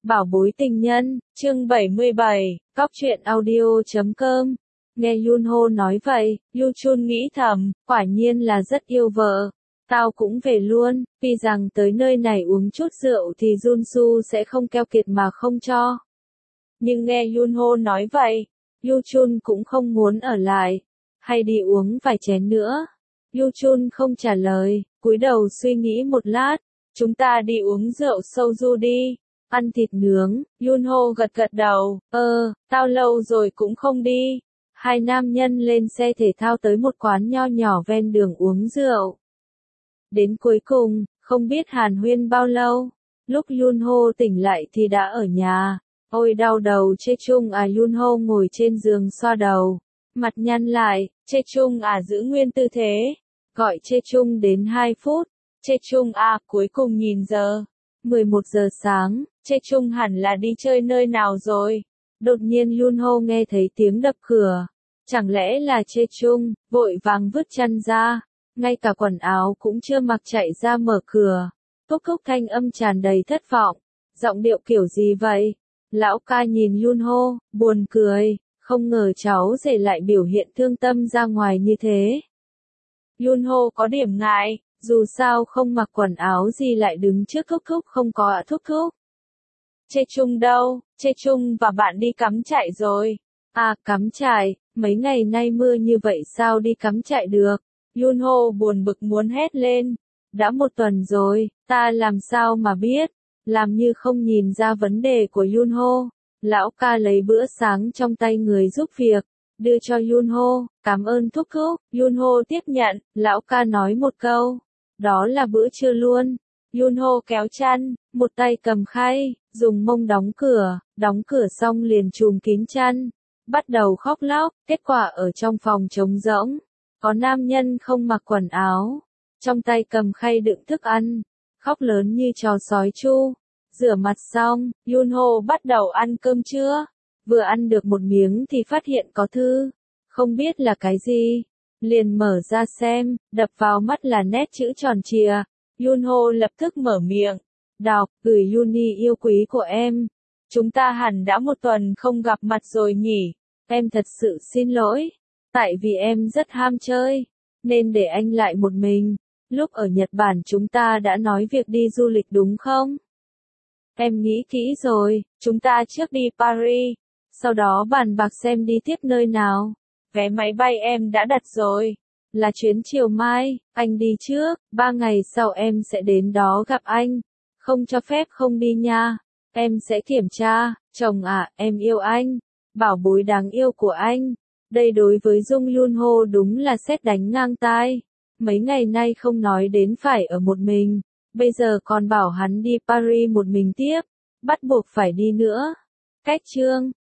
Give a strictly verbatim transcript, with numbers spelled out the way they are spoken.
Bảo bối tình nhân, chương bảy mươi bảy, cóc truyện audio chấm com. Nghe Yunho nói vậy, Yu Chun nghĩ thầm, quả nhiên là rất yêu vợ. Tao cũng về luôn, vì rằng tới nơi này uống chút rượu thì Junsu sẽ không keo kiệt mà không cho. Nhưng nghe Yunho nói vậy, Yu Chun cũng không muốn ở lại, hay đi uống vài chén nữa. Yu Chun không trả lời, cúi đầu suy nghĩ một lát, chúng ta đi uống rượu soju đi. Ăn thịt nướng, Yunho gật gật đầu, ơ, tao lâu rồi cũng không đi. Hai nam nhân lên xe thể thao tới một quán nho nhỏ ven đường uống rượu. Đến cuối cùng, không biết hàn huyên bao lâu, lúc Yunho tỉnh lại thì đã ở nhà. Ôi đau đầu Chê Chung à, Yunho ngồi trên giường xoa đầu, mặt nhăn lại, Chê Chung à giữ nguyên tư thế, gọi Chê Chung đến hai phút, Chê Chung à cuối cùng nhìn giờ, mười một giờ sáng, Chê Chung hẳn là đi chơi nơi nào rồi. Đột nhiên Yunho nghe thấy tiếng đập cửa, chẳng lẽ là Chê Chung, vội vàng vứt chăn ra, ngay cả quần áo cũng chưa mặc chạy ra mở cửa. Cốc cốc thanh âm tràn đầy thất vọng, giọng điệu kiểu gì vậy? Lão ca nhìn Yunho, buồn cười, không ngờ cháu rể lại biểu hiện thương tâm ra ngoài như thế. Yunho có điểm ngại, dù sao không mặc quần áo gì lại đứng trước Thúc Thúc không có ạ Thúc Thúc. Chê Chung đâu, Chê Chung và bạn đi cắm trại rồi. À cắm trại, mấy ngày nay mưa như vậy sao đi cắm trại được. Yunho buồn bực muốn hét lên. Đã một tuần rồi, ta làm sao mà biết. Làm như không nhìn ra vấn đề của Yunho. Lão ca lấy bữa sáng trong tay người giúp việc, đưa cho Yunho, cảm ơn Thúc Thúc. Yunho tiếp nhận, lão ca nói một câu, đó là bữa trưa luôn. Yunho kéo chăn, một tay cầm khay, dùng mông đóng cửa, đóng cửa xong liền trùm kín chăn, bắt đầu khóc lóc. Kết quả ở trong phòng trống rỗng, có nam nhân không mặc quần áo, trong tay cầm khay đựng thức ăn, khóc lớn như chó sói chu. Rửa mặt xong, Yunho bắt đầu ăn cơm trưa. Vừa ăn được một miếng thì phát hiện có thư, không biết là cái gì. Liền mở ra xem, đập vào mắt là nét chữ tròn trịa. Yunho lập tức mở miệng, đọc, gửi Yuni yêu quý của em. Chúng ta hẳn đã một tuần không gặp mặt rồi nhỉ. Em thật sự xin lỗi, tại vì em rất ham chơi, nên để anh lại một mình. Lúc ở Nhật Bản chúng ta đã nói việc đi du lịch đúng không? Em nghĩ kỹ rồi, chúng ta trước đi Paris, sau đó bàn bạc xem đi tiếp nơi nào. Vé máy bay em đã đặt rồi, là chuyến chiều mai, anh đi trước, ba ngày sau em sẽ đến đó gặp anh. Không cho phép không đi nha, em sẽ kiểm tra. Chồng à, em yêu anh, bảo bối đáng yêu của anh. Đây đối với Dung Yunho đúng là sét đánh ngang tai. Mấy ngày nay không nói đến phải ở một mình, bây giờ còn bảo hắn đi Paris một mình tiếp, bắt buộc phải đi nữa. Cách chương